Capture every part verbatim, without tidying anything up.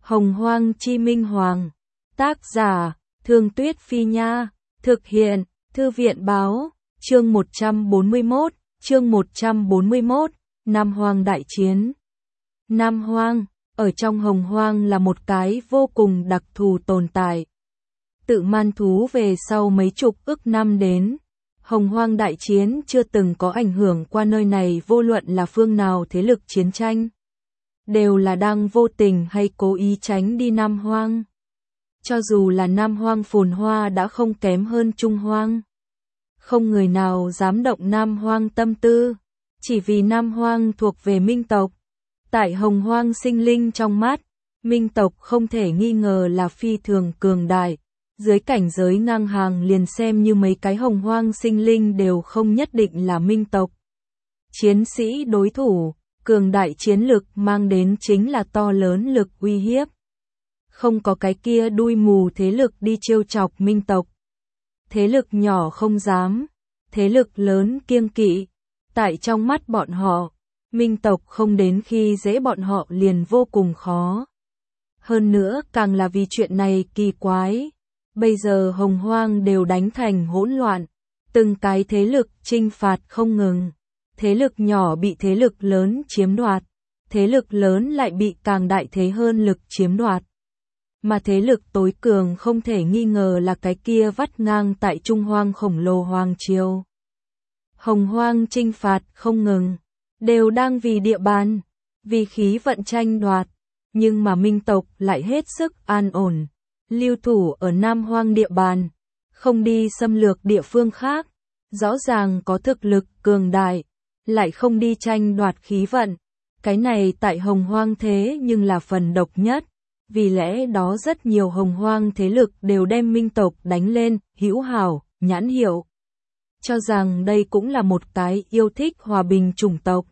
Hồng Hoang Chi Minh Hoàng. Tác giả, Thương Tuyết Phi Nha. Thực hiện, Thư viện Báo. Chương một trăm bốn mươi mốt, chương một trăm bốn mươi mốt, Nam Hoang Đại Chiến. Nam Hoang, ở trong Hồng Hoang là một cái vô cùng đặc thù tồn tại. Tự man thú về sau mấy chục ức năm đến, Hồng Hoang Đại Chiến chưa từng có ảnh hưởng qua nơi này, vô luận là phương nào thế lực chiến tranh, đều là đang vô tình hay cố ý tránh đi Nam Hoang. Cho dù là Nam Hoang phồn hoa đã không kém hơn Trung Hoang. Không người nào dám động Nam Hoang tâm tư, chỉ vì Nam Hoang thuộc về Minh tộc. Tại Hồng Hoang sinh linh trong mắt, Minh tộc không thể nghi ngờ là phi thường cường đại. Dưới cảnh giới ngang hàng liền xem như mấy cái Hồng Hoang sinh linh đều không nhất định là Minh tộc chiến sĩ đối thủ. Cường đại chiến lực mang đến chính là to lớn lực uy hiếp. Không có cái kia đuôi mù thế lực đi trêu chọc Minh tộc. Thế lực nhỏ không dám, thế lực lớn kiêng kỵ. Tại trong mắt bọn họ, Minh tộc không đến khi dễ bọn họ liền vô cùng khó. Hơn nữa càng là vì chuyện này kỳ quái. Bây giờ Hồng Hoang đều đánh thành hỗn loạn, từng cái thế lực chinh phạt không ngừng. Thế lực nhỏ bị thế lực lớn chiếm đoạt, thế lực lớn lại bị càng đại thế hơn lực chiếm đoạt. Mà thế lực tối cường không thể nghi ngờ là cái kia vắt ngang tại Trung Hoang khổng lồ Hoàng Triều. Hồng Hoang chinh phạt không ngừng, đều đang vì địa bàn, vì khí vận tranh đoạt, nhưng mà Minh tộc lại hết sức an ổn, lưu thủ ở Nam Hoang địa bàn, không đi xâm lược địa phương khác, rõ ràng có thực lực cường đại, lại không đi tranh đoạt khí vận. Cái này tại Hồng Hoang thế nhưng là phần độc nhất, vì lẽ đó rất nhiều Hồng Hoang thế lực đều đem Minh tộc đánh lên hữu hảo, nhãn hiệu, cho rằng đây cũng là một cái yêu thích hòa bình chủng tộc.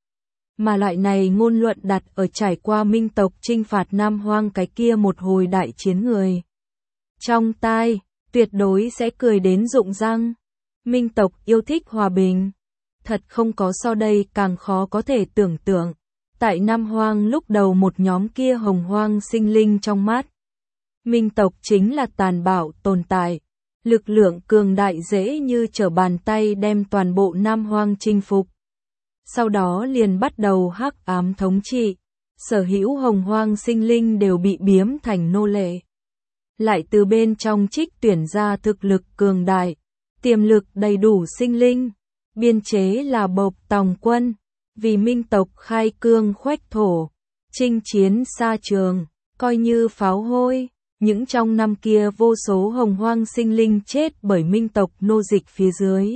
Mà loại này ngôn luận đặt ở trải qua Minh tộc chinh phạt Nam Hoang cái kia một hồi đại chiến người trong tai, tuyệt đối sẽ cười đến rụng răng. Minh tộc yêu thích hòa bình, thật không có so đây càng khó có thể tưởng tượng. Tại Nam Hoang lúc đầu một nhóm kia Hồng Hoang sinh linh trong mắt, Minh tộc chính là tàn bạo tồn tại, lực lượng cường đại dễ như trở bàn tay đem toàn bộ Nam Hoang chinh phục. Sau đó liền bắt đầu hắc ám thống trị, sở hữu Hồng Hoang sinh linh đều bị biếm thành nô lệ. Lại từ bên trong trích tuyển ra thực lực cường đại, tiềm lực đầy đủ sinh linh, biên chế là bộc tòng quân, vì Minh tộc khai cương khoách thổ, chinh chiến xa trường, coi như pháo hôi. Những trong năm kia vô số Hồng Hoang sinh linh chết bởi Minh tộc nô dịch phía dưới.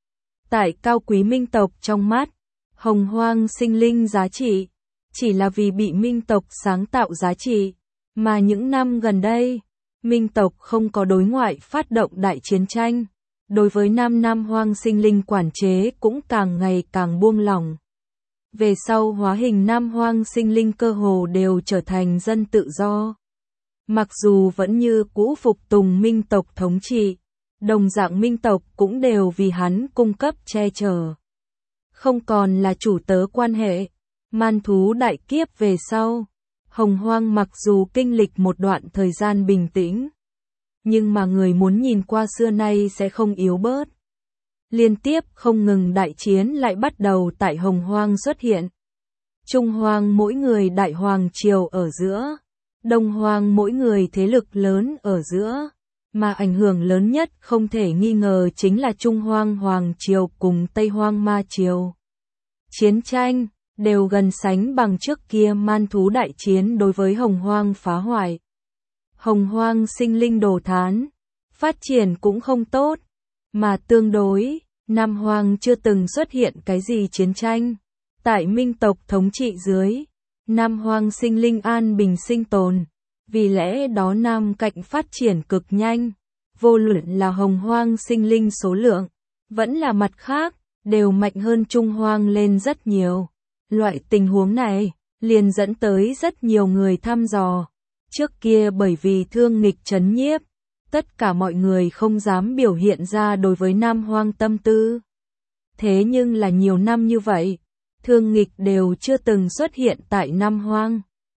Tại cao quý Minh tộc trong mắt, Hồng Hoang sinh linh giá trị, chỉ là vì bị Minh tộc sáng tạo giá trị. Mà những năm gần đây, Minh tộc không có đối ngoại phát động đại chiến tranh. Đối với Nam Nam Hoang sinh linh quản chế cũng càng ngày càng buông lỏng. Về sau hóa hình Nam Hoang sinh linh cơ hồ đều trở thành dân tự do. Mặc dù vẫn như cũ phục tùng Minh tộc thống trị, đồng dạng Minh tộc cũng đều vì hắn cung cấp che chở. Không còn là chủ tớ quan hệ. Man thú đại kiếp về sau, Hồng Hoang mặc dù kinh lịch một đoạn thời gian bình tĩnh, nhưng mà người muốn nhìn qua xưa nay sẽ không yếu bớt. Liên tiếp không ngừng đại chiến lại bắt đầu tại Hồng Hoang xuất hiện. Trung Hoang mỗi người đại hoàng triều ở giữa, Đông Hoang mỗi người thế lực lớn ở giữa, mà ảnh hưởng lớn nhất không thể nghi ngờ chính là Trung Hoang Hoàng triều cùng Tây Hoang Ma triều. Chiến tranh đều gần sánh bằng trước kia man thú đại chiến đối với Hồng Hoang phá hoại. Hồng Hoang sinh linh đồ thán, phát triển cũng không tốt, mà tương đối, Nam Hoang chưa từng xuất hiện cái gì chiến tranh. Tại Minh tộc thống trị dưới, Nam Hoang sinh linh an bình sinh tồn, vì lẽ đó Nam cạnh phát triển cực nhanh, vô luận là Hồng Hoang sinh linh số lượng, vẫn là mặt khác, đều mạnh hơn Trung Hoang lên rất nhiều. Loại tình huống này, liền dẫn tới rất nhiều người thăm dò. Trước kia bởi vì thương nghịch trấn nhiếp, tất cả mọi người không dám biểu hiện ra đối với Nam Hoang tâm tư. Thế nhưng là nhiều năm như vậy, thương nghịch đều chưa từng xuất hiện tại Nam Hoang.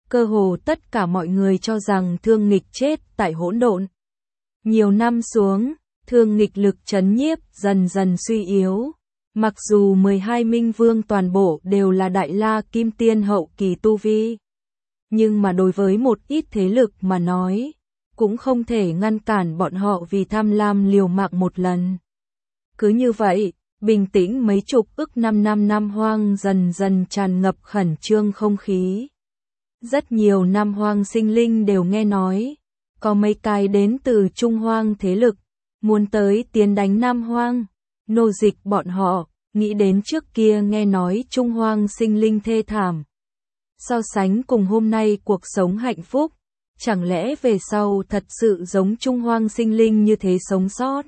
Cơ hồ tất cả mọi người cho rằng Thương Nghịch chết tại hỗn độn. Nhiều năm xuống, Thương Nghịch lực trấn nhiếp dần dần suy yếu. Mặc dù mười hai minh vương toàn bộ đều là Đại La Kim Tiên hậu kỳ tu vi, nhưng mà đối với một ít thế lực mà nói, cũng không thể ngăn cản bọn họ vì tham lam liều mạng một lần. Cứ như vậy, bình tĩnh mấy chục ức năm năm Nam Hoang dần dần tràn ngập khẩn trương không khí. Rất nhiều Nam Hoang sinh linh đều nghe nói, có mấy cái đến từ Trung Hoang thế lực, muốn tới tiến đánh Nam Hoang, nô dịch bọn họ, nghĩ đến trước kia nghe nói Trung Hoang sinh linh thê thảm. So sánh cùng hôm nay cuộc sống hạnh phúc, chẳng lẽ về sau thật sự giống Trung Hoang sinh linh như thế sống sót?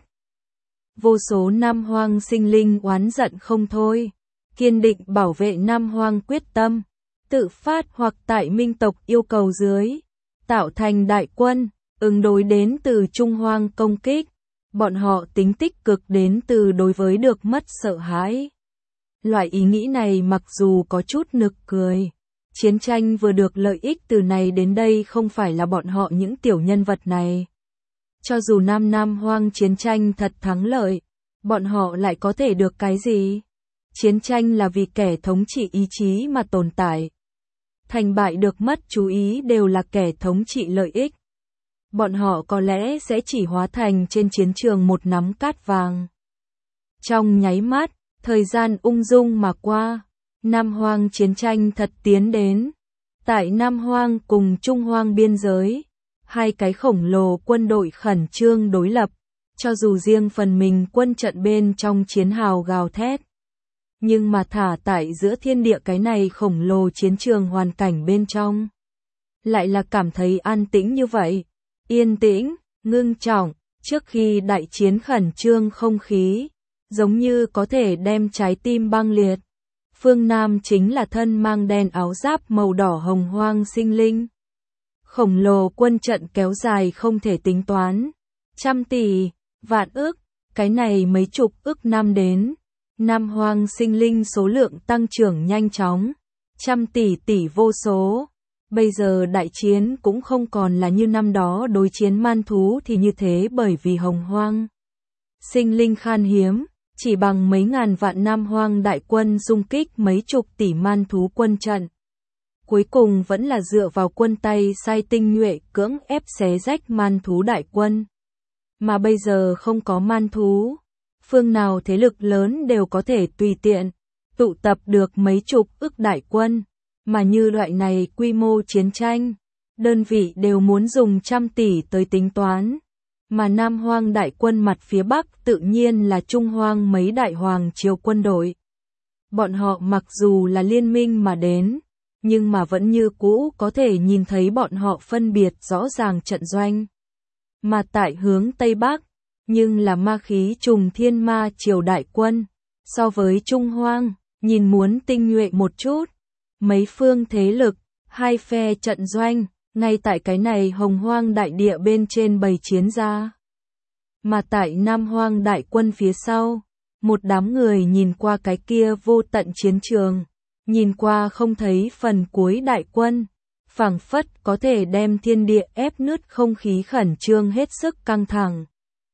Vô số Nam Hoang sinh linh oán giận không thôi, kiên định bảo vệ Nam Hoang quyết tâm, tự phát hoặc tại minh tộc yêu cầu dưới, tạo thành đại quân, ứng đối đến từ Trung Hoang công kích. Bọn họ tính tích cực đến từ đối với được mất sợ hãi. Loại ý nghĩ này mặc dù có chút nực cười, chiến tranh vừa được lợi ích từ này đến đây không phải là bọn họ những tiểu nhân vật này. Cho dù Nam Nam Hoang chiến tranh thật thắng lợi, bọn họ lại có thể được cái gì? Chiến tranh là vì kẻ thống trị ý chí mà tồn tại. Thành bại được mất chú ý đều là kẻ thống trị lợi ích. Bọn họ có lẽ sẽ chỉ hóa thành trên chiến trường một nắm cát vàng. Trong nháy mắt, thời gian ung dung mà qua, Nam Hoang chiến tranh thật tiến đến. Tại Nam Hoang cùng Trung Hoang biên giới, hai cái khổng lồ quân đội khẩn trương đối lập, cho dù riêng phần mình quân trận bên trong chiến hào gào thét. Nhưng mà thả tại giữa thiên địa cái này khổng lồ chiến trường hoàn cảnh bên trong, lại là cảm thấy an tĩnh như vậy. Yên tĩnh, ngưng trọng, trước khi đại chiến khẩn trương không khí, giống như có thể đem trái tim băng liệt. Phương Nam chính là thân mang đen áo giáp màu đỏ hồng hoang sinh linh. Khổng lồ quân trận kéo dài không thể tính toán. Trăm tỷ, vạn ức, cái này mấy chục ức năm đến. Nam Hoang sinh linh số lượng tăng trưởng nhanh chóng. Trăm tỷ tỷ vô số. Bây giờ đại chiến cũng không còn là như năm đó đối chiến man thú thì như thế, bởi vì hồng hoang sinh linh khan hiếm, chỉ bằng mấy ngàn vạn Nam Hoang đại quân dung kích mấy chục tỷ man thú quân trận. Cuối cùng vẫn là dựa vào quân tay sai tinh nhuệ cưỡng ép xé rách man thú đại quân. Mà bây giờ không có man thú, phương nào thế lực lớn đều có thể tùy tiện tụ tập được mấy chục ức đại quân. Mà như loại này quy mô chiến tranh, đơn vị đều muốn dùng trăm tỷ tới tính toán. Mà Nam Hoang đại quân mặt phía Bắc tự nhiên là Trung Hoang mấy đại hoàng triều quân đội. Bọn họ mặc dù là liên minh mà đến, nhưng mà vẫn như cũ có thể nhìn thấy bọn họ phân biệt rõ ràng trận doanh. Mà tại hướng Tây Bắc, nhưng là ma khí trùng thiên ma triều đại quân. So với Trung Hoang, nhìn muốn tinh nhuệ một chút. Mấy phương thế lực, hai phe trận doanh, ngay tại cái này hồng hoang đại địa bên trên bày chiến ra. Mà tại Nam Hoang đại quân phía sau, một đám người nhìn qua cái kia vô tận chiến trường, nhìn qua không thấy phần cuối đại quân, phảng phất có thể đem thiên địa ép nứt, không khí khẩn trương hết sức căng thẳng.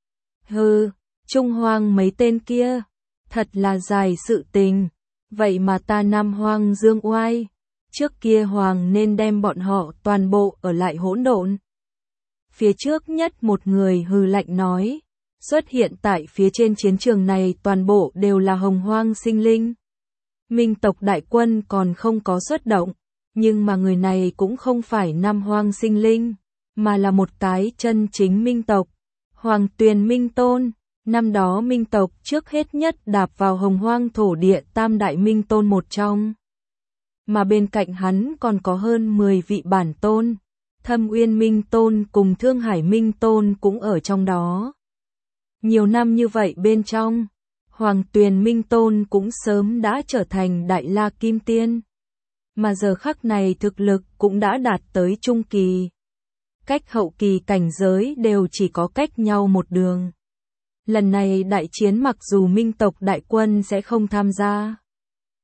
Hừ, Trung Hoang mấy tên kia, thật là dài sự tình. Vậy mà ta Nam Hoang dương oai, trước kia hoàng nên đem bọn họ toàn bộ ở lại hỗn độn. Phía trước nhất một người hừ lạnh nói, xuất hiện tại phía trên chiến trường này toàn bộ đều là hồng hoang sinh linh. Minh tộc đại quân còn không có xuất động, nhưng mà người này cũng không phải Nam Hoang sinh linh, mà là một cái chân chính minh tộc, Hoàng Tuyền Minh Tôn. Năm đó minh tộc trước hết nhất đạp vào hồng hoang thổ địa tam đại minh tôn một trong. Mà bên cạnh hắn còn có hơn mười vị bản tôn, Thâm Uyên Minh Tôn cùng Thương Hải Minh Tôn cũng ở trong đó. Nhiều năm như vậy bên trong, Hoàng Tuyền Minh Tôn cũng sớm đã trở thành Đại La Kim Tiên. Mà giờ khắc này thực lực cũng đã đạt tới trung kỳ. Cách hậu kỳ cảnh giới đều chỉ có cách nhau một đường. Lần này đại chiến mặc dù minh tộc đại quân sẽ không tham gia,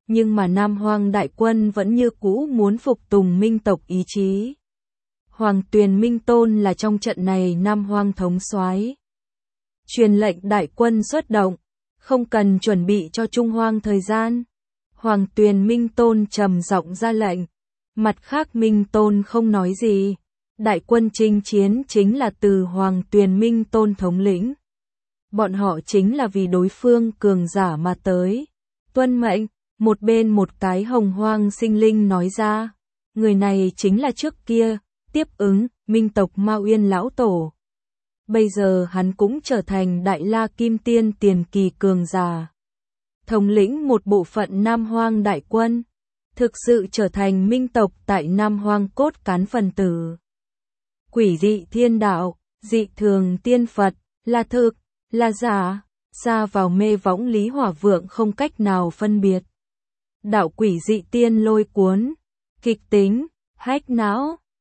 nhưng mà Nam Hoang đại quân vẫn như cũ muốn phục tùng Minh tộc ý chí. Hoàng Tuyền Minh Tôn là trong trận này Nam Hoang thống soái, truyền lệnh đại quân xuất động, không cần chuẩn bị cho Trung Hoang thời gian. Hoàng Tuyền Minh Tôn trầm giọng ra lệnh, mặt khác Minh Tôn không nói gì. Đại quân chinh chiến chính là từ Hoàng Tuyền Minh Tôn thống lĩnh. Bọn họ chính là vì đối phương cường giả mà tới. Tuân mệnh, một bên một cái hồng hoang sinh linh nói ra. Người này chính là trước kia, tiếp ứng, Minh tộc Ma Uyên lão tổ. Bây giờ hắn cũng trở thành Đại La Kim Tiên tiền kỳ cường giả. Thống lĩnh một bộ phận Nam Hoang đại quân. Thực sự trở thành Minh tộc tại Nam Hoang cốt cán phần tử. Quỷ dị thiên đạo, dị thường tiên Phật, là thực, là giả, xa vào mê võng Lý Hỏa Vượng không cách nào phân biệt. Đạo quỷ dị tiên lôi cuốn, kịch tính, hách não,